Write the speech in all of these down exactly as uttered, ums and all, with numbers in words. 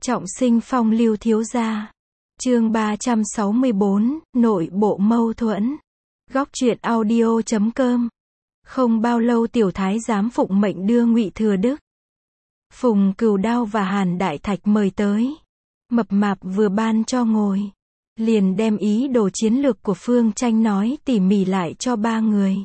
Trọng sinh phong lưu thiếu gia. Chương ba trăm sáu mươi bốn, nội bộ mâu thuẫn. Góc truyện audio chấm com. Không bao lâu tiểu thái giám phụng mệnh đưa Ngụy Thừa Đức, Phùng Cừu Đao và Hàn Đại Thạch mời tới. Mập Mạp vừa ban cho ngồi, liền đem ý đồ chiến lược của Phương Tranh nói tỉ mỉ lại cho ba người.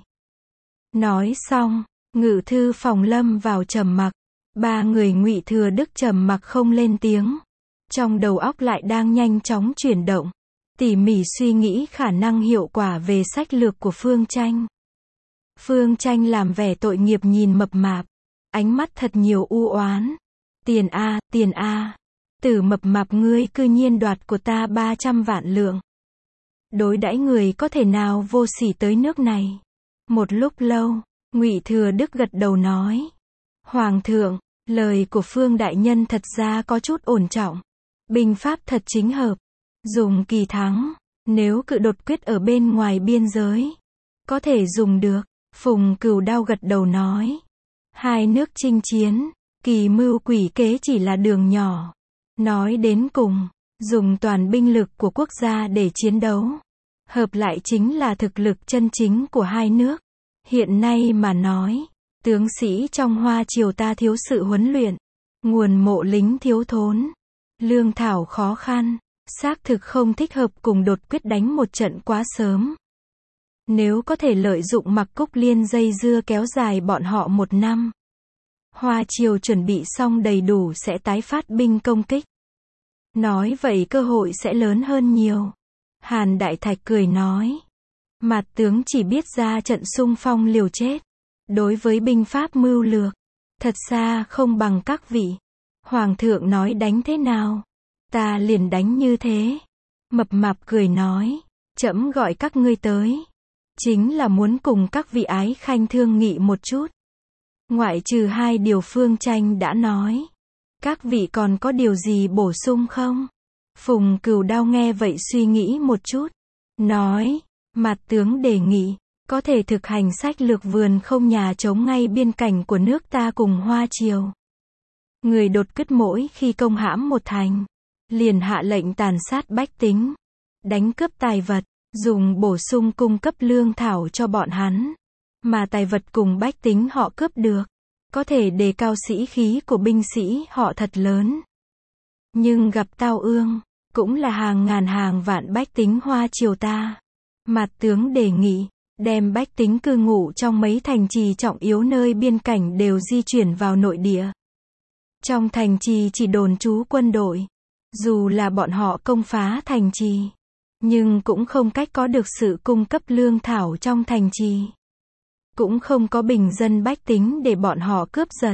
Nói xong, ngự thư phòng lâm vào trầm mặc. Ba người Ngụy Thừa Đức trầm mặc không lên tiếng. Trong đầu óc lại đang nhanh chóng chuyển động, tỉ mỉ suy nghĩ khả năng hiệu quả về sách lược của Phương Tranh. Phương Tranh làm vẻ tội nghiệp nhìn Mập Mạp, ánh mắt thật nhiều u oán. Tiền a, tiền a, Tử Mập Mạp ngươi cư nhiên đoạt của ta ba trăm vạn lượng. Đối đãi người có thể nào vô sỉ tới nước này. Một lúc lâu, Ngụy Thừa Đức gật đầu nói: Hoàng thượng, lời của Phương đại nhân thật ra có chút ổn trọng. Binh pháp thật chính hợp, dùng kỳ thắng, nếu cự đột quyết ở bên ngoài biên giới, có thể dùng được. Phùng Cừu Đao gật đầu nói: Hai nước chinh chiến, kỳ mưu quỷ kế chỉ là đường nhỏ. Nói đến cùng, dùng toàn binh lực của quốc gia để chiến đấu, hợp lại chính là thực lực chân chính của hai nước. Hiện nay mà nói, tướng sĩ trong Hoa Triều ta thiếu sự huấn luyện, nguồn mộ lính thiếu thốn, lương thảo khó khăn, xác thực không thích hợp cùng đột quyết đánh một trận quá sớm. Nếu có thể lợi dụng Mặc Cúc Liên dây dưa kéo dài bọn họ một năm, Hoa Triều chuẩn bị xong đầy đủ sẽ tái phát binh công kích. Nói vậy cơ hội sẽ lớn hơn nhiều. Hàn Đại Thạch cười nói: Mạt tướng chỉ biết ra trận xung phong liều chết. Đối với binh pháp mưu lược, thật ra không bằng các vị. Hoàng thượng nói đánh thế nào, ta liền đánh như thế. Mập Mạp cười nói: Trẫm gọi các ngươi tới, chính là muốn cùng các vị ái khanh thương nghị một chút. Ngoại trừ hai điều Phương Tranh đã nói, các vị còn có điều gì bổ sung không? Phùng Cừu Đao nghe vậy suy nghĩ một chút, nói: Mạt tướng đề nghị, có thể thực hành sách lược vườn không nhà chống ngay biên cảnh của nước ta cùng Hoa Triều. Người đột quyết mỗi khi công hãm một thành, liền hạ lệnh tàn sát bách tính, đánh cướp tài vật, dùng bổ sung cung cấp lương thảo cho bọn hắn. Mà tài vật cùng bách tính họ cướp được, có thể đề cao sĩ khí của binh sĩ họ thật lớn. Nhưng gặp tao ương, cũng là hàng ngàn hàng vạn bách tính Hoa Triều ta. Mạt tướng đề nghị, đem bách tính cư ngụ trong mấy thành trì trọng yếu nơi biên cảnh đều di chuyển vào nội địa. Trong thành trì chỉ đồn trú quân đội, dù là bọn họ công phá thành trì, nhưng cũng không cách có được sự cung cấp lương thảo trong thành trì. Cũng không có bình dân bách tính để bọn họ cướp giật.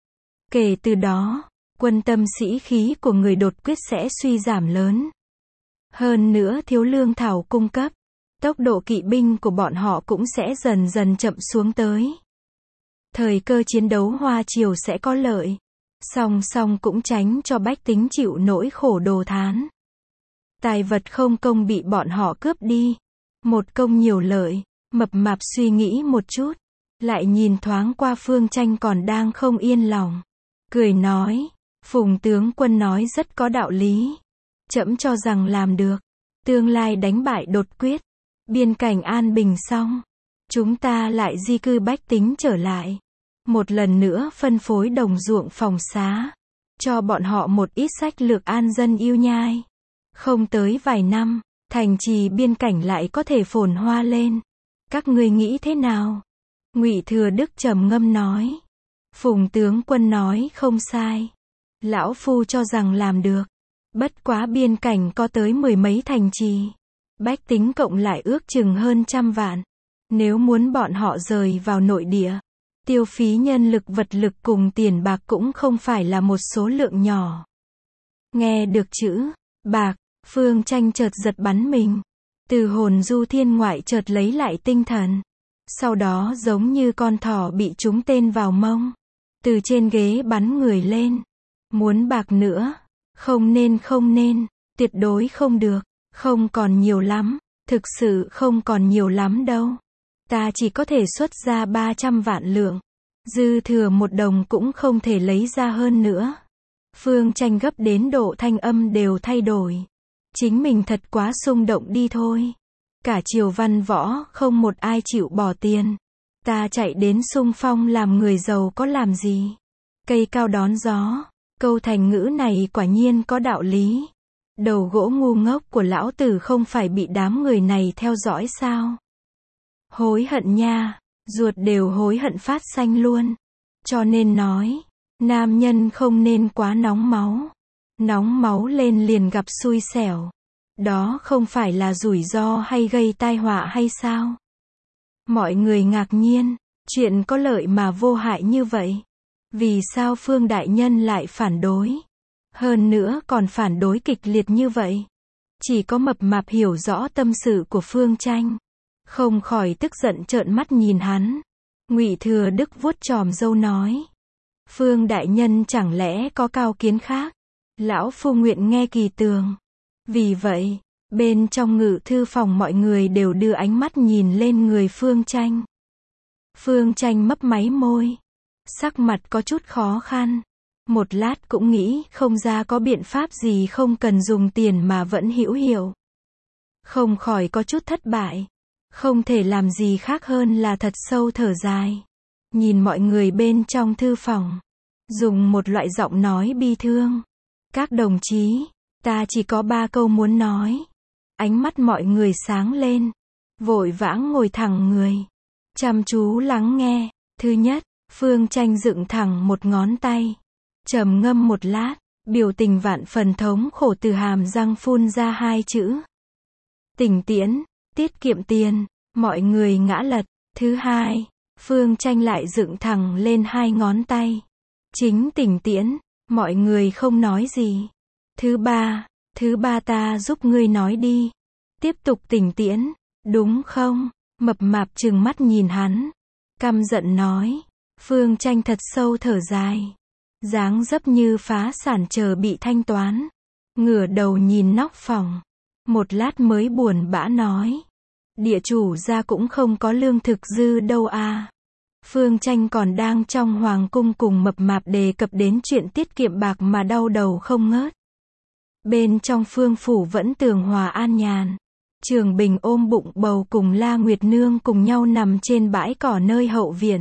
Kể từ đó, quân tâm sĩ khí của người đột quyết sẽ suy giảm lớn. Hơn nữa thiếu lương thảo cung cấp, tốc độ kỵ binh của bọn họ cũng sẽ dần dần chậm xuống tới. Thời cơ chiến đấu Hoa Triều sẽ có lợi, song song cũng tránh cho bách tính chịu nỗi khổ đồ thán. Tài vật không công bị bọn họ cướp đi, một công nhiều lợi. Mập Mạp suy nghĩ một chút, lại nhìn thoáng qua Phương Tranh còn đang không yên lòng, cười nói: Phùng tướng quân nói rất có đạo lý, trẫm cho rằng làm được. Tương lai đánh bại đột quyết, biên cảnh an bình xong, chúng ta lại di cư bách tính trở lại, một lần nữa phân phối đồng ruộng phòng xá, cho bọn họ một ít sách lược an dân yêu nhai. Không tới vài năm, thành trì biên cảnh lại có thể phồn hoa lên. Các ngươi nghĩ thế nào? Ngụy Thừa Đức trầm ngâm nói: Phùng tướng quân nói không sai, lão phu cho rằng làm được. Bất quá biên cảnh có tới mười mấy thành trì, bách tính cộng lại ước chừng hơn trăm vạn. Nếu muốn bọn họ rời vào nội địa, tiêu phí nhân lực vật lực cùng tiền bạc cũng không phải là một số lượng nhỏ. Nghe được chữ bạc, Phương Tranh chợt giật bắn mình. Từ hồn du thiên ngoại chợt lấy lại tinh thần. Sau đó giống như con thỏ bị trúng tên vào mông, từ trên ghế bắn người lên. Muốn bạc nữa? Không nên không nên, tuyệt đối không được, không còn nhiều lắm, thực sự không còn nhiều lắm đâu. Ta chỉ có thể xuất ra ba trăm vạn lượng, dư thừa một đồng cũng không thể lấy ra hơn nữa. Phương Tranh gấp đến độ thanh âm đều thay đổi. Chính mình thật quá xung động đi thôi. Cả triều văn võ, không một ai chịu bỏ tiền. Ta chạy đến xung phong làm người giàu có làm gì? Cây cao đón gió. Câu thành ngữ này quả nhiên có đạo lý. Đầu gỗ ngu ngốc của lão tử không phải bị đám người này theo dõi sao? Hối hận nha, ruột đều hối hận phát xanh luôn. Cho nên nói, nam nhân không nên quá nóng máu. Nóng máu lên liền gặp xui xẻo. Đó không phải là rủi ro hay gây tai họa hay sao? Mọi người ngạc nhiên, chuyện có lợi mà vô hại như vậy. Vì sao Phương đại nhân lại phản đối? Hơn nữa còn phản đối kịch liệt như vậy. Chỉ có mập mạp hiểu rõ tâm sự của Phương Tranh. Không khỏi tức giận trợn mắt nhìn hắn. Ngụy Thừa Đức vuốt chòm râu nói. Phương đại nhân chẳng lẽ có cao kiến khác? Lão phu nguyện nghe kỳ tường. Vì vậy, bên trong ngự thư phòng mọi người đều đưa ánh mắt nhìn lên người Phương Tranh. Phương Tranh mấp máy môi. Sắc mặt có chút khó khăn. Một lát cũng nghĩ không ra có biện pháp gì không cần dùng tiền mà vẫn hữu hiệu. Không khỏi có chút thất bại. Không thể làm gì khác hơn là thật sâu thở dài. Nhìn mọi người bên trong thư phòng. Dùng một loại giọng nói bi thương. Các đồng chí, ta chỉ có ba câu muốn nói. Ánh mắt mọi người sáng lên. Vội vãng ngồi thẳng người. Chăm chú lắng nghe. Thứ nhất, Phương Tranh dựng thẳng một ngón tay. Trầm ngâm một lát, biểu tình vạn phần thống khổ từ hàm răng phun ra hai chữ. Tỉnh tiễn, tiết kiệm tiền, mọi người ngã lật. Thứ hai, Phương Tranh lại dựng thẳng lên hai ngón tay. Chính tỉnh tiễn, mọi người không nói gì. Thứ ba, thứ ba ta giúp ngươi nói đi. Tiếp tục tỉnh tiễn, đúng không? Mập mạp trừng mắt nhìn hắn. Căm giận nói. Phương Tranh thật sâu thở dài. Dáng dấp như phá sản chờ bị thanh toán. Ngửa đầu nhìn nóc phòng. Một lát mới buồn bã nói. Địa chủ gia cũng không có lương thực dư đâu à. Phương Tranh còn đang trong hoàng cung cùng mập mạp đề cập đến chuyện tiết kiệm bạc mà đau đầu không ngớt. Bên trong Phương phủ vẫn tường hòa an nhàn. Trường Bình ôm bụng bầu cùng La Nguyệt Nương cùng nhau nằm trên bãi cỏ nơi hậu viện.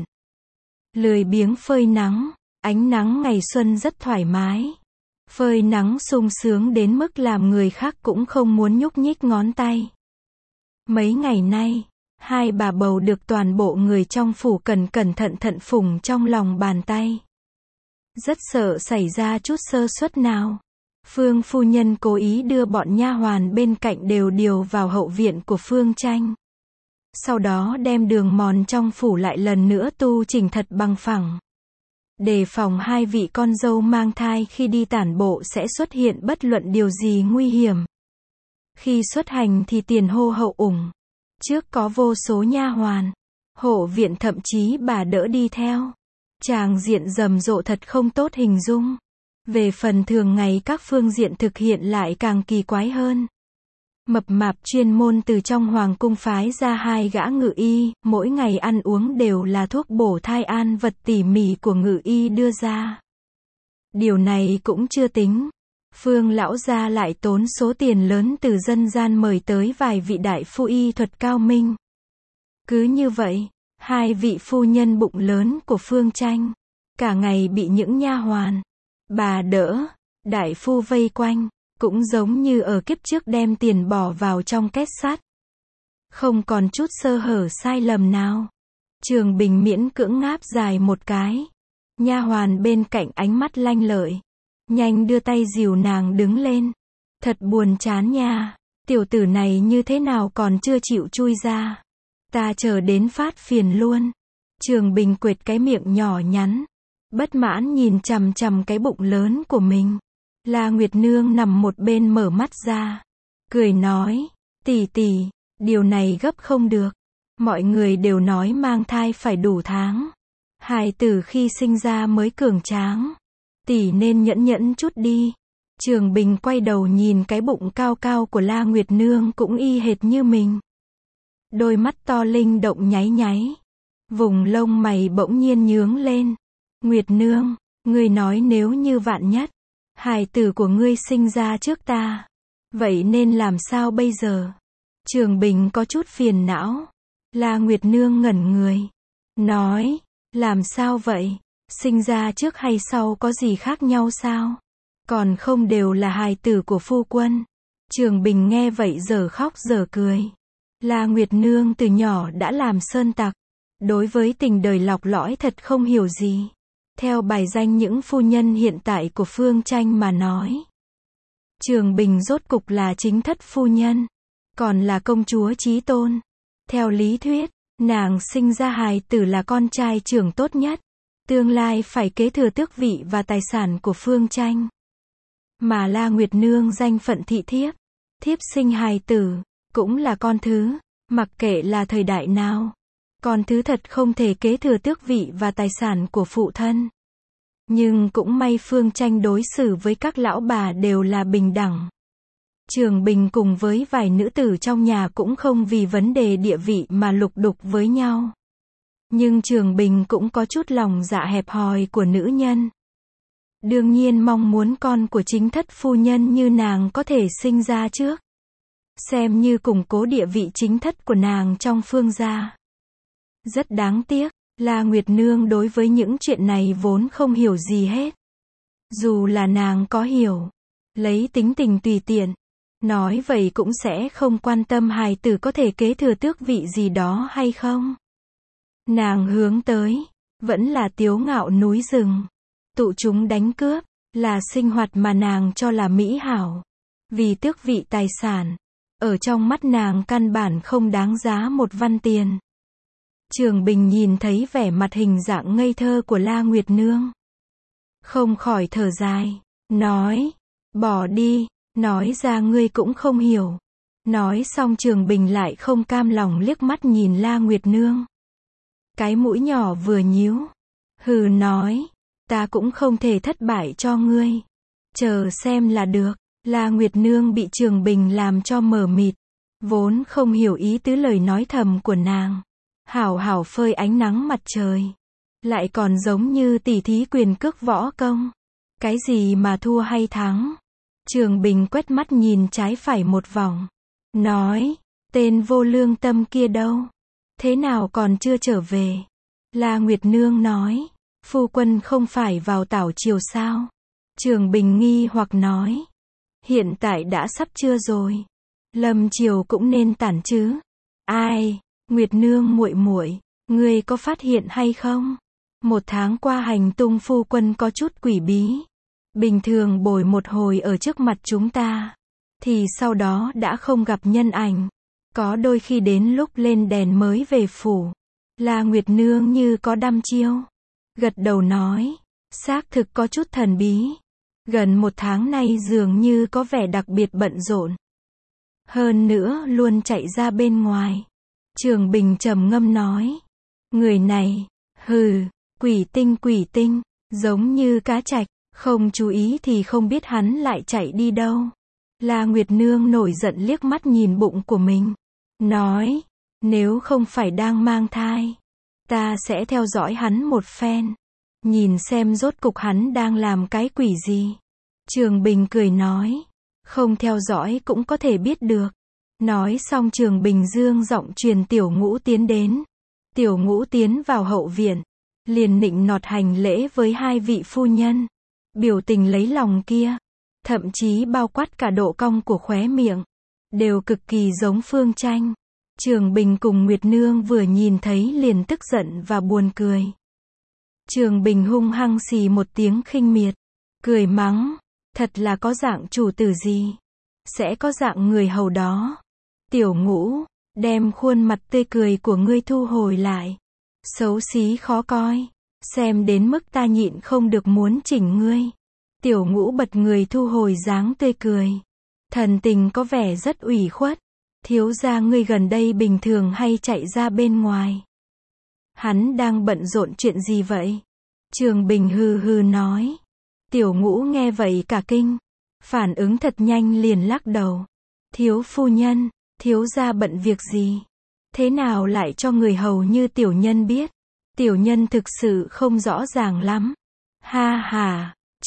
Lười biếng phơi nắng. Ánh nắng ngày xuân rất thoải mái. Phơi nắng sung sướng đến mức làm người khác cũng không muốn nhúc nhích ngón tay. Mấy ngày nay, hai bà bầu được toàn bộ người trong phủ cẩn cẩn thận thận phủng trong lòng bàn tay. Rất sợ xảy ra chút sơ suất nào. Phương phu nhân cố ý đưa bọn nha hoàn bên cạnh đều điều vào hậu viện của Phương Tranh. Sau đó đem đường mòn trong phủ lại lần nữa tu chỉnh thật bằng phẳng. Đề phòng hai vị con dâu mang thai khi đi tản bộ sẽ xuất hiện bất luận điều gì nguy hiểm. Khi xuất hành thì tiền hô hậu ủng. Trước có vô số nha hoàn. Hộ viện thậm chí bà đỡ đi theo. Tràng diện rầm rộ thật không tốt hình dung. Về phần thường ngày các phương diện thực hiện lại càng kỳ quái hơn. Mập mạp chuyên môn từ trong hoàng cung phái ra hai gã ngự y, mỗi ngày ăn uống đều là thuốc bổ thai an vật tỉ mỉ của ngự y đưa ra. Điều này cũng chưa tính. Phương lão gia lại tốn số tiền lớn từ dân gian mời tới vài vị đại phu y thuật cao minh. Cứ như vậy, hai vị phu nhân bụng lớn của Phương Tranh, cả ngày bị những nha hoàn, bà đỡ, đại phu vây quanh. Cũng giống như ở kiếp trước đem tiền bỏ vào trong két sắt. Không còn chút sơ hở sai lầm nào. Trường Bình miễn cưỡng ngáp dài một cái. Nha hoàn bên cạnh ánh mắt lanh lợi. Nhanh đưa tay dìu nàng đứng lên. Thật buồn chán nha. Tiểu tử này như thế nào còn chưa chịu chui ra. Ta chờ đến phát phiền luôn. Trường Bình quệt cái miệng nhỏ nhắn. Bất mãn nhìn chằm chằm cái bụng lớn của mình. La Nguyệt Nương nằm một bên mở mắt ra. Cười nói. Tỷ tỷ, điều này gấp không được. Mọi người đều nói mang thai phải đủ tháng. Hài tử khi sinh ra mới cường tráng. Tỷ nên nhẫn nhẫn chút đi. Trường Bình quay đầu nhìn cái bụng cao cao của La Nguyệt Nương cũng y hệt như mình. Đôi mắt to linh động nháy nháy. Vùng lông mày bỗng nhiên nhướng lên. Nguyệt Nương, người nói nếu như vạn nhất. hài tử của ngươi sinh ra trước ta. Vậy nên làm sao bây giờ? Trường Bình có chút phiền não. La Nguyệt Nương ngẩn người. Nói, làm sao vậy? Sinh ra trước hay sau có gì khác nhau sao? Còn không đều là hài tử của phu quân. Trường Bình nghe vậy giờ khóc giờ cười. La Nguyệt Nương từ nhỏ đã làm sơn tặc. Đối với tình đời lọc lõi thật không hiểu gì. Theo bài danh những phu nhân hiện tại của Phương Tranh mà nói. Trường Bình rốt cục là chính thất phu nhân. Còn là công chúa chí tôn. Theo lý thuyết, nàng sinh ra hài tử là con trai trưởng tốt nhất. Tương lai phải kế thừa tước vị và tài sản của Phương Tranh. Mà La Nguyệt Nương danh phận thị thiếp. Thiếp sinh hài tử, cũng là con thứ. Mặc kệ là thời đại nào. Con thứ thật không thể kế thừa tước vị và tài sản của phụ thân. Nhưng cũng may Phương Tranh đối xử với các lão bà đều là bình đẳng. Trường Bình cùng với vài nữ tử trong nhà cũng không vì vấn đề địa vị mà lục đục với nhau. Nhưng Trường Bình cũng có chút lòng dạ hẹp hòi của nữ nhân. Đương nhiên mong muốn con của chính thất phu nhân như nàng có thể sinh ra trước. Xem như củng cố địa vị chính thất của nàng trong Phương gia. Rất đáng tiếc, La Nguyệt Nương đối với những chuyện này vốn không hiểu gì hết. Dù là nàng có hiểu, lấy tính tình tùy tiện, nói vậy cũng sẽ không quan tâm hài tử có thể kế thừa tước vị gì đó hay không. Nàng hướng tới, vẫn là tiếu ngạo núi rừng. Tụ chúng đánh cướp, là sinh hoạt mà nàng cho là mỹ hảo. Vì tước vị tài sản, ở trong mắt nàng căn bản không đáng giá một văn tiền. Trường Bình nhìn thấy vẻ mặt hình dạng ngây thơ của La Nguyệt Nương. Không khỏi thở dài, nói, bỏ đi, nói ra ngươi cũng không hiểu. Nói xong Trường Bình lại không cam lòng liếc mắt nhìn La Nguyệt Nương. Cái mũi nhỏ vừa nhíu, hừ nói, ta cũng không thể thất bại cho ngươi. Chờ xem là được. La Nguyệt Nương bị Trường Bình làm cho mờ mịt, vốn không hiểu ý tứ lời nói thầm của nàng. Hảo hảo phơi ánh nắng mặt trời, lại còn giống như tỉ thí quyền cước võ công. Cái gì mà thua hay thắng? Trường Bình quét mắt nhìn trái phải một vòng, nói, tên vô lương tâm kia đâu? Thế nào còn chưa trở về? La Nguyệt Nương nói, phu quân không phải vào tảo triều sao? Trường Bình nghi hoặc nói, hiện tại đã sắp trưa rồi. Lâm triều cũng nên tản chứ. Ai? Nguyệt Nương muội muội, ngươi có phát hiện hay không? Một tháng qua hành tung phu quân có chút quỷ bí. Bình thường bồi một hồi ở trước mặt chúng ta, thì sau đó đã không gặp nhân ảnh. Có đôi khi đến lúc lên đèn mới về phủ. La Nguyệt Nương như có đăm chiêu. Gật đầu nói, xác thực có chút thần bí. Gần một tháng nay dường như có vẻ đặc biệt bận rộn. Hơn nữa luôn chạy ra bên ngoài. Trường Bình trầm ngâm nói, người này, hừ, quỷ tinh quỷ tinh, giống như cá trạch, không chú ý thì không biết hắn lại chạy đi đâu. La Nguyệt Nương nổi giận liếc mắt nhìn bụng của mình, nói, nếu không phải đang mang thai, ta sẽ theo dõi hắn một phen, nhìn xem rốt cục hắn đang làm cái quỷ gì. Trường Bình cười nói, không theo dõi cũng có thể biết được. Nói xong Trường Bình dương giọng truyền Tiểu Ngũ tiến đến. Tiểu Ngũ tiến vào hậu viện, liền nịnh nọt hành lễ với hai vị phu nhân. Biểu tình lấy lòng kia, thậm chí bao quát cả độ cong của khóe miệng, đều cực kỳ giống Phương Tranh. Trường Bình cùng Nguyệt Nương vừa nhìn thấy liền tức giận và buồn cười. Trường Bình hung hăng xì một tiếng khinh miệt, cười mắng, thật là có dạng chủ tử gì, sẽ có dạng người hầu đó. Tiểu Ngũ, đem khuôn mặt tươi cười của ngươi thu hồi lại. Xấu xí khó coi, xem đến mức ta nhịn không được muốn chỉnh ngươi. Tiểu Ngũ bật người thu hồi dáng tươi cười. Thần tình có vẻ rất ủy khuất. Thiếu gia ngươi gần đây bình thường hay chạy ra bên ngoài. Hắn đang bận rộn chuyện gì vậy? Trường Bình hừ hừ nói. Tiểu Ngũ nghe vậy cả kinh. Phản ứng thật nhanh liền lắc đầu. Thiếu phu nhân, thiếu gia bận việc gì? Thế nào lại cho người hầu như tiểu nhân biết? Tiểu nhân thực sự không rõ ràng lắm. Ha ha,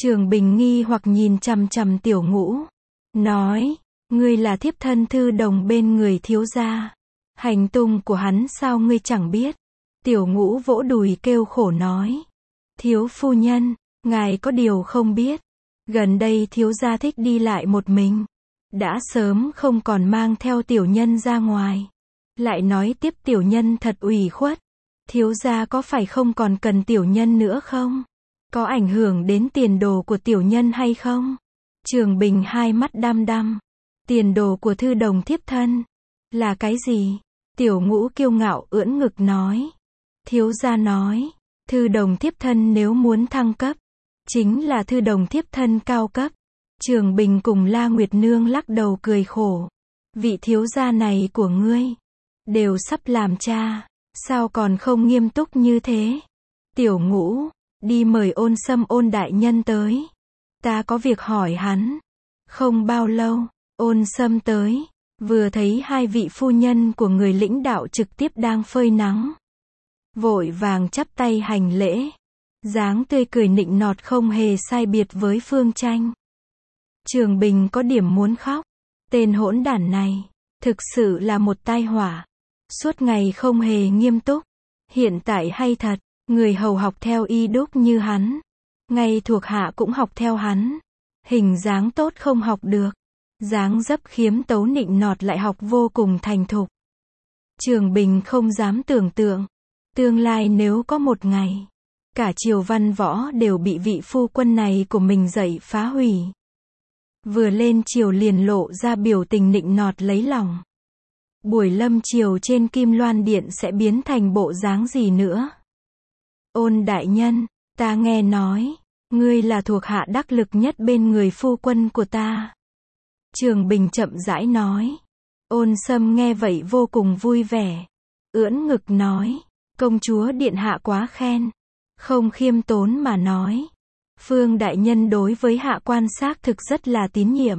Trường Bình nghi hoặc nhìn chằm chằm Tiểu Ngũ, nói, ngươi là thiếp thân thư đồng bên người thiếu gia. Hành tung của hắn sao ngươi chẳng biết? Tiểu Ngũ vỗ đùi kêu khổ nói, thiếu phu nhân, ngài có điều không biết. Gần đây thiếu gia thích đi lại một mình. Đã sớm không còn mang theo tiểu nhân ra ngoài. Lại nói tiếp tiểu nhân thật ủy khuất. Thiếu gia có phải không còn cần tiểu nhân nữa không? Có ảnh hưởng đến tiền đồ của tiểu nhân hay không? Trường Bình hai mắt đăm đăm. Tiền đồ của thư đồng thiếp thân là cái gì? Tiểu Ngũ kiêu ngạo ưỡn ngực nói. Thiếu gia nói, thư đồng thiếp thân nếu muốn thăng cấp, chính là thư đồng thiếp thân cao cấp. Trường Bình cùng La Nguyệt Nương lắc đầu cười khổ. Vị thiếu gia này của ngươi, đều sắp làm cha, sao còn không nghiêm túc như thế? Tiểu Ngũ, đi mời Ôn Sâm Ôn đại nhân tới. Ta có việc hỏi hắn. Không bao lâu, Ôn Sâm tới, vừa thấy hai vị phu nhân của người lãnh đạo trực tiếp đang phơi nắng. Vội vàng chắp tay hành lễ. Dáng tươi cười nịnh nọt không hề sai biệt với Phương Tranh. Trường Bình có điểm muốn khóc. Tên hỗn đản này, thực sự là một tai họa. Suốt ngày không hề nghiêm túc. Hiện tại hay thật, người hầu học theo y đúc như hắn. Ngay thuộc hạ cũng học theo hắn. Hình dáng tốt không học được. Dáng dấp khiếm tấu nịnh nọt lại học vô cùng thành thục. Trường Bình không dám tưởng tượng. Tương lai nếu có một ngày, cả triều văn võ đều bị vị phu quân này của mình dạy phá hủy. Vừa lên triều liền lộ ra biểu tình nịnh nọt lấy lòng. Buổi lâm triều trên Kim Loan Điện sẽ biến thành bộ dáng gì nữa? Ôn đại nhân, ta nghe nói, ngươi là thuộc hạ đắc lực nhất bên người phu quân của ta. Trường Bình chậm rãi nói. Ôn Sâm nghe vậy vô cùng vui vẻ. Ưỡn ngực nói, công chúa điện hạ quá khen. Không khiêm tốn mà nói. Phương đại nhân đối với hạ quan xác thực rất là tín nhiệm.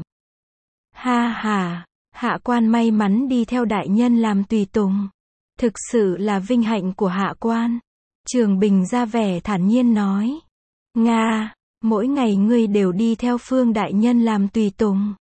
Ha ha, hạ quan may mắn đi theo đại nhân làm tùy tùng. Thực sự là vinh hạnh của hạ quan. Trường Bình ra vẻ thản nhiên nói. Nga, mỗi ngày ngươi đều đi theo Phương đại nhân làm tùy tùng.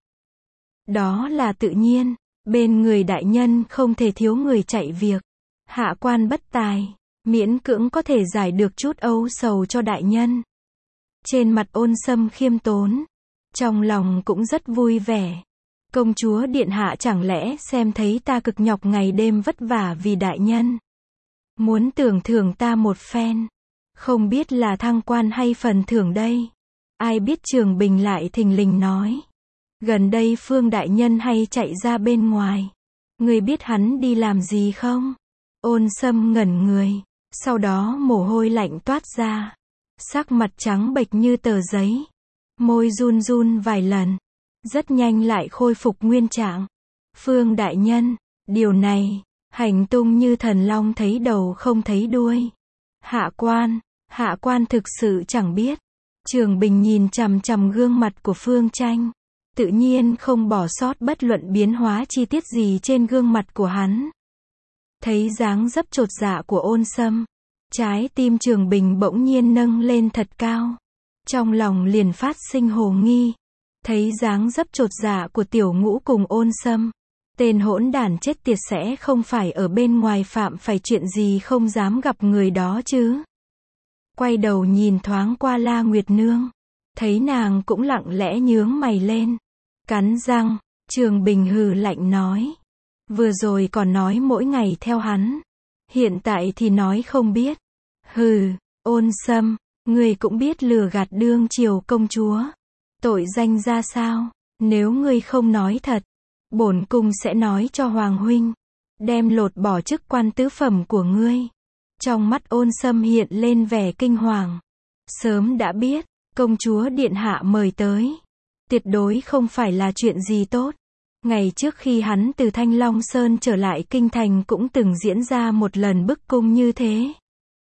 Đó là tự nhiên, bên người đại nhân không thể thiếu người chạy việc. Hạ quan bất tài, miễn cưỡng có thể giải được chút âu sầu cho đại nhân. Trên mặt Ôn Sâm khiêm tốn, trong lòng cũng rất vui vẻ. Công chúa điện hạ chẳng lẽ xem thấy ta cực nhọc ngày đêm vất vả vì đại nhân, muốn tưởng thưởng ta một phen, không biết là thăng quan hay phần thưởng đây. Ai biết Trường Bình lại thình lình nói, gần đây Phương đại nhân hay chạy ra bên ngoài, ngươi biết hắn đi làm gì không? Ôn Sâm ngẩn người, sau đó mồ hôi lạnh toát ra, sắc mặt trắng bệch như tờ giấy, môi run run vài lần, rất nhanh lại khôi phục nguyên trạng. Phương đại nhân, điều này, hành tung như thần long thấy đầu không thấy đuôi. Hạ quan, hạ quan thực sự chẳng biết. Trường Bình nhìn chằm chằm gương mặt của Phương Tranh, tự nhiên không bỏ sót bất luận biến hóa chi tiết gì trên gương mặt của hắn. Thấy dáng dấp chột dạ của Ôn Sâm, trái tim Trường Bình bỗng nhiên nâng lên thật cao. Trong lòng liền phát sinh hồ nghi. Thấy dáng dấp chột dạ của Tiểu Ngũ cùng Ôn Sâm, tên hỗn đản chết tiệt sẽ không phải ở bên ngoài phạm phải chuyện gì không dám gặp người đó chứ. Quay đầu nhìn thoáng qua La Nguyệt Nương, thấy nàng cũng lặng lẽ nhướng mày lên, cắn răng. Trường Bình hừ lạnh nói, vừa rồi còn nói mỗi ngày theo hắn, hiện tại thì nói không biết. Hừ, Ôn Sâm, ngươi cũng biết lừa gạt đương triều công chúa, tội danh ra sao? Nếu ngươi không nói thật, bổn cung sẽ nói cho hoàng huynh, đem lột bỏ chức quan tứ phẩm của ngươi. Trong mắt Ôn Sâm hiện lên vẻ kinh hoàng. Sớm đã biết, công chúa điện hạ mời tới, tuyệt đối không phải là chuyện gì tốt. Ngày trước khi hắn từ Thanh Long Sơn trở lại kinh thành cũng từng diễn ra một lần bức cung như thế,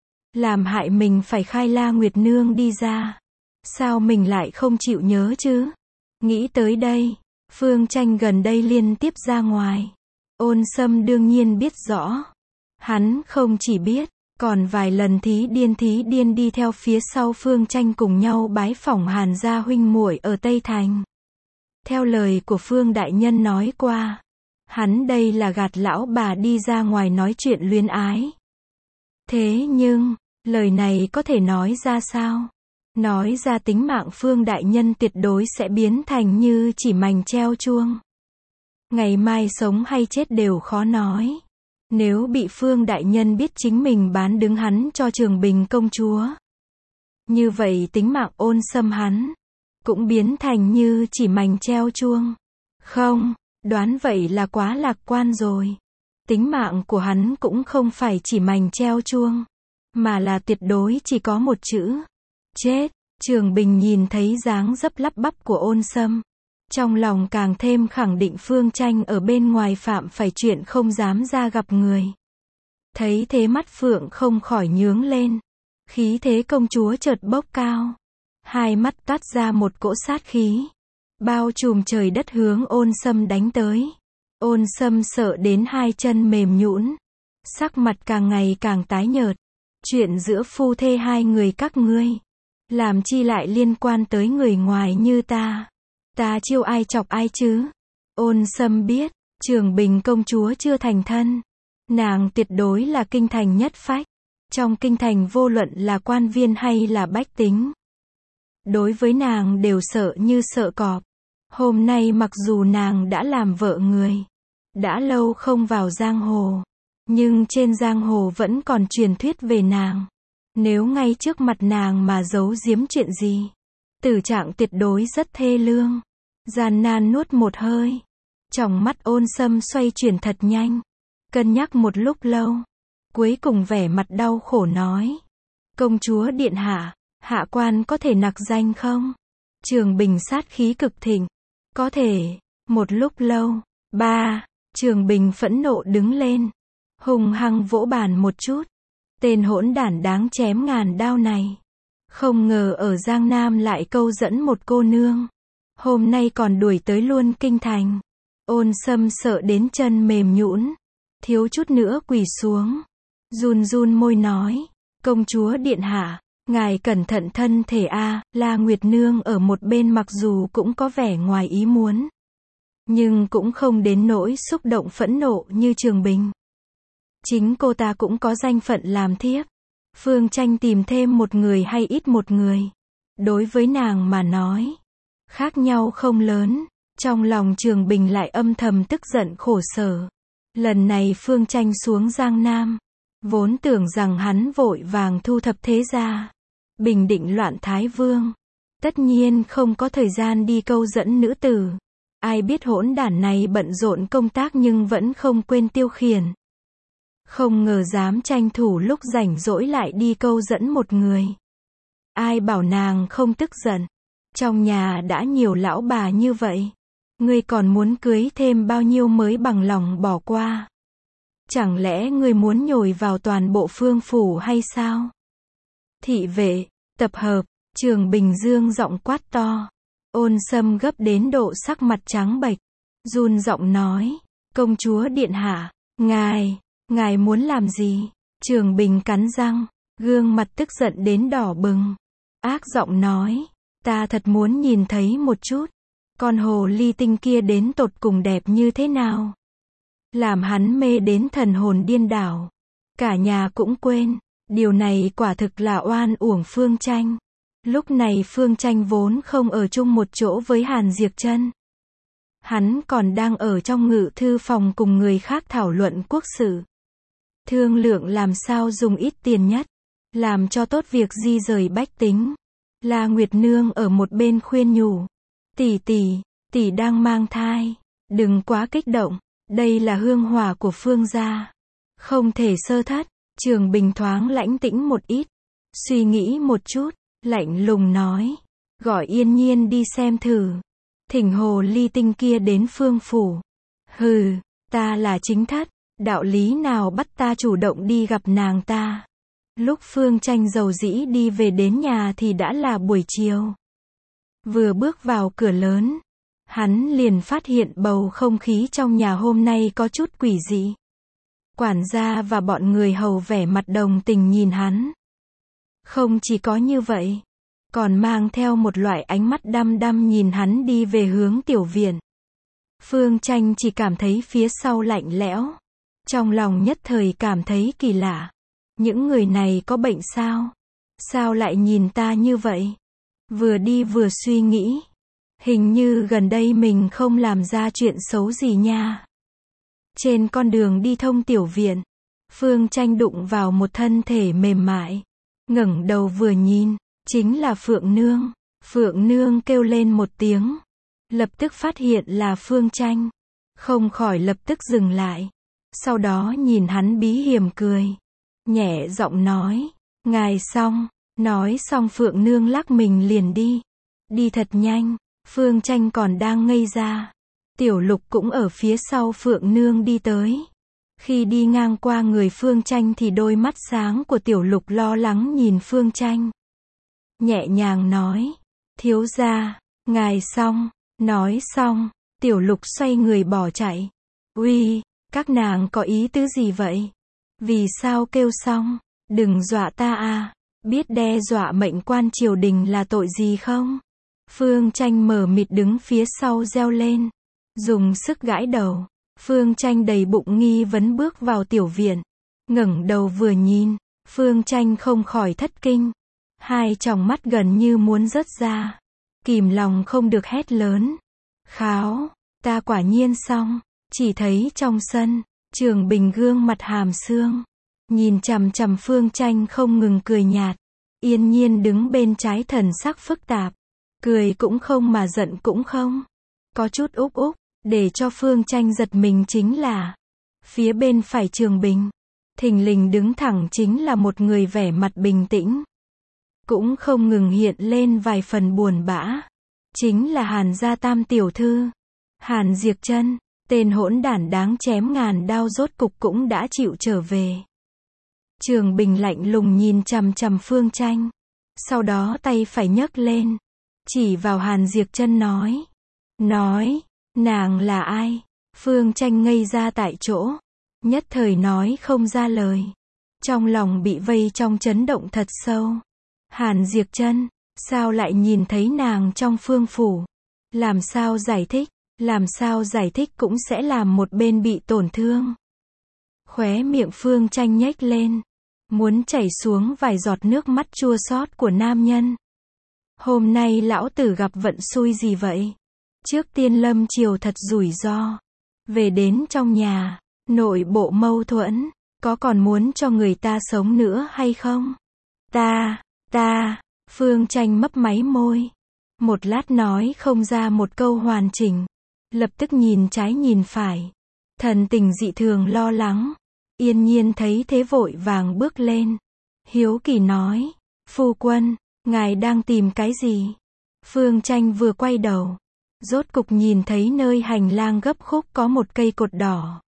làm hại mình phải khai La Nguyệt Nương đi ra. Sao mình lại không chịu nhớ chứ? Nghĩ tới đây, Phương Tranh gần đây liên tiếp ra ngoài. Ôn Sâm đương nhiên biết rõ. Hắn không chỉ biết, Còn vài lần thí điên thí điên đi theo phía sau Phương Tranh cùng nhau bái phỏng Hàn gia huynh muội ở Tây Thành. Theo lời của Phương đại nhân nói qua, hắn đây là gạt lão bà đi ra ngoài nói chuyện luyến ái. Thế nhưng, lời này có thể nói ra sao? Nói ra tính mạng Phương đại nhân tuyệt đối sẽ biến thành như chỉ mành treo chuông. Ngày mai sống hay chết đều khó nói. Nếu bị Phương đại nhân biết chính mình bán đứng hắn cho Trường Bình công chúa, như vậy tính mạng Ôn Sâm hắn cũng biến thành như chỉ mành treo chuông. Không, đoán vậy là quá lạc quan rồi. Tính mạng của hắn cũng không phải chỉ mành treo chuông, mà là tuyệt đối chỉ có một chữ: chết. Trường Bình nhìn thấy dáng dấp lắp bắp của Ôn Sâm, trong lòng càng thêm khẳng định Phương Tranh ở bên ngoài phạm phải chuyện không dám ra gặp người. Thấy thế mắt phượng không khỏi nhướng lên. Khí thế công chúa chợt bốc cao. Hai mắt toát ra một cỗ sát khí, bao trùm trời đất hướng Ôn Sâm đánh tới. Ôn Sâm sợ đến hai chân mềm nhũn, sắc mặt càng ngày càng tái nhợt. Chuyện giữa phu thê hai người các ngươi, làm chi lại liên quan tới người ngoài như ta? Ta chiêu ai chọc ai chứ? Ôn Sâm biết, Trường Bình công chúa chưa thành thân. Nàng tuyệt đối là kinh thành nhất phách. Trong kinh thành vô luận là quan viên hay là bách tính, đối với nàng đều sợ như sợ cọp. Hôm nay mặc dù nàng đã làm vợ người, đã lâu không vào giang hồ, nhưng trên giang hồ vẫn còn truyền thuyết về nàng. Nếu ngay trước mặt nàng mà giấu giếm chuyện gì, tử trạng tuyệt đối rất thê lương. Gian nan nuốt một hơi, tròng mắt Ôn Sâm xoay chuyển thật nhanh, cân nhắc một lúc lâu, cuối cùng vẻ mặt đau khổ nói: công chúa điện hạ, hạ quan có thể nặc danh không? Trường Bình sát khí cực thịnh: có thể. Một lúc lâu, ba, Trường Bình phẫn nộ đứng lên, hung hăng vỗ bàn một chút. Tên hỗn đản đáng chém ngàn đao này, không ngờ ở Giang Nam lại câu dẫn một cô nương, hôm nay còn đuổi tới luôn kinh thành. Ôn Sâm sợ đến chân mềm nhũn, thiếu chút nữa quỳ xuống, run run môi nói: công chúa điện hạ, ngài cẩn thận thân thể a. La Nguyệt Nương ở một bên mặc dù cũng có vẻ ngoài ý muốn, nhưng cũng không đến nỗi xúc động phẫn nộ như Trường Bình. Chính cô ta cũng có danh phận làm thiếp. Phương Tranh tìm thêm một người hay ít một người, đối với nàng mà nói, khác nhau không lớn. Trong lòng Trường Bình lại âm thầm tức giận khổ sở. Lần này Phương Tranh xuống Giang Nam, vốn tưởng rằng hắn vội vàng thu thập thế gia, bình định loạn Thái Vương, tất nhiên không có thời gian đi câu dẫn nữ tử. Ai biết hỗn đản này bận rộn công tác nhưng vẫn không quên tiêu khiển. Không ngờ dám tranh thủ lúc rảnh rỗi lại đi câu dẫn một người. Ai bảo nàng không tức giận? Trong nhà đã nhiều lão bà như vậy, ngươi còn muốn cưới thêm bao nhiêu mới bằng lòng bỏ qua? Chẳng lẽ ngươi muốn nhồi vào toàn bộ Phương phủ hay sao? Thị vệ, tập hợp. Trường Bình dương giọng quát to. Ôn Sâm gấp đến độ sắc mặt trắng bệch, run giọng nói: công chúa điện hạ, ngài, ngài muốn làm gì? Trường Bình cắn răng, gương mặt tức giận đến đỏ bừng, ác giọng nói: ta thật muốn nhìn thấy một chút, con hồ ly tinh kia đến tột cùng đẹp như thế nào, làm hắn mê đến thần hồn điên đảo, cả nhà cũng quên. Điều này quả thực là oan uổng Phương Tranh. Lúc này Phương Tranh vốn không ở chung một chỗ với Hàn Diệp Trân, hắn còn đang ở trong ngự thư phòng cùng người khác thảo luận quốc sự, thương lượng làm sao dùng ít tiền nhất, làm cho tốt việc di rời bách tính. La Nguyệt Nương ở một bên khuyên nhủ: tỷ tỷ, tỷ đang mang thai, đừng quá kích động, đây là hương hỏa của Phương gia, không thể sơ thất. Trường Bình thoáng lãnh tĩnh một ít, suy nghĩ một chút, lạnh lùng nói: gọi Yên Nhiên đi xem thử, thỉnh hồ ly tinh kia đến Phương phủ. Hừ, ta là chính thất, đạo lý nào bắt ta chủ động đi gặp nàng ta? Lúc Phương Tranh dầu dĩ đi về đến nhà thì đã là buổi chiều. Vừa bước vào cửa lớn, hắn liền phát hiện bầu không khí trong nhà hôm nay có chút quỷ dị. Quản gia và bọn người hầu vẻ mặt đồng tình nhìn hắn. Không chỉ có như vậy, còn mang theo một loại ánh mắt đăm đăm nhìn hắn đi về hướng tiểu viện. Phương Tranh chỉ cảm thấy phía sau lạnh lẽo. Trong lòng nhất thời cảm thấy kỳ lạ. Những người này có bệnh sao? Sao lại nhìn ta như vậy? Vừa đi vừa suy nghĩ. Hình như gần đây mình không làm ra chuyện xấu gì nha. Trên con đường đi thông tiểu viện, Phương Tranh đụng vào một thân thể mềm mại. Ngẩng đầu vừa nhìn, chính là Phượng Nương. Phượng Nương kêu lên một tiếng. Lập tức phát hiện là Phương Tranh. Không khỏi lập tức dừng lại. Sau đó nhìn hắn bí hiểm cười. Nhẹ giọng nói. Ngài xong. Nói xong Phượng Nương lắc mình liền đi. Đi thật nhanh. Phương Tranh còn đang ngây ra. Tiểu Lục cũng ở phía sau Phượng Nương đi tới. Khi đi ngang qua người Phương Tranh thì đôi mắt sáng của Tiểu Lục lo lắng nhìn Phương Tranh. Nhẹ nhàng nói. Thiếu gia, ngài xong. Nói xong, Tiểu Lục xoay người bỏ chạy. Uy, các nàng có ý tứ gì vậy? Vì sao kêu xong? Đừng dọa ta à, biết đe dọa mệnh quan triều đình là tội gì không? Phương Tranh mờ mịt đứng phía sau reo lên. Dùng sức gãi đầu. Phương Tranh đầy bụng nghi vấn bước vào tiểu viện. Ngẩng đầu vừa nhìn, Phương Tranh không khỏi thất kinh. Hai tròng mắt gần như muốn rớt ra. Kìm lòng không được hét lớn. Kháo, ta quả nhiên xong. Chỉ thấy trong sân, Trường Bình gương mặt hàm xương. Nhìn chằm chằm Phương Tranh không ngừng cười nhạt. Yên Nhiên đứng bên trái thần sắc phức tạp. Cười cũng không mà giận cũng không. Có chút úp úp, để cho Phương Tranh giật mình chính là phía bên phải Trường Bình. Thình lình đứng thẳng chính là một người vẻ mặt bình tĩnh. Cũng không ngừng hiện lên vài phần buồn bã. Chính là Hàn gia tam tiểu thư. Hàn Diệp Chân, tên hỗn đản đáng chém ngàn đao rốt cục cũng đã chịu trở về. Trường Bình lạnh lùng nhìn chằm chằm Phương Tranh. Sau đó tay phải nhấc lên. Chỉ vào Hàn Diệp Chân nói. Nói, nàng là ai? Phương Tranh ngây ra tại chỗ. Nhất thời nói không ra lời. Trong lòng bị vây trong chấn động thật sâu. Hàn Diệp Chân, sao lại nhìn thấy nàng trong phương phủ? Làm sao giải thích? Làm sao giải thích cũng sẽ làm một bên bị tổn thương. Khóe miệng Phương Tranh nhếch lên. Muốn chảy xuống vài giọt nước mắt chua xót của nam nhân. Hôm nay lão tử gặp vận xui gì vậy? Trước tiên lâm triều thật rủi ro. Về đến trong nhà, nội bộ mâu thuẫn. Có còn muốn cho người ta sống nữa hay không? Ta, ta, Phương Tranh mấp máy môi. Một lát nói không ra một câu hoàn chỉnh. Lập tức nhìn trái nhìn phải. Thần tình dị thường lo lắng. Yên Nhiên thấy thế vội vàng bước lên. Hiếu kỳ nói. Phu quân, ngài đang tìm cái gì? Phương Tranh vừa quay đầu. Rốt cục nhìn thấy nơi hành lang gấp khúc có một cây cột đỏ.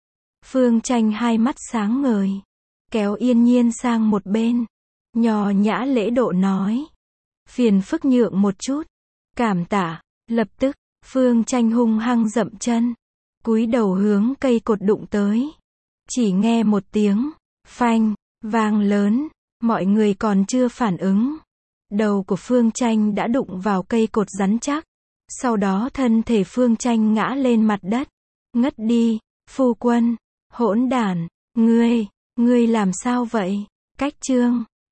Phương Tranh hai mắt sáng ngời. Kéo Yên Nhiên sang một bên. Nhò nhã lễ độ nói. Phiền phức nhượng một chút. Cảm tạ. Lập tức, Phương Tranh hung hăng dậm chân. Cúi đầu hướng cây cột đụng tới. Chỉ nghe một tiếng. Phanh. Vang lớn. Mọi người còn chưa phản ứng. Đầu của Phương Tranh đã đụng vào cây cột rắn chắc. Sau đó thân thể Phương Tranh ngã lên mặt đất. Ngất đi. Phu quân. Hỗn đản. Ngươi. Ngươi làm sao vậy? Cách chương.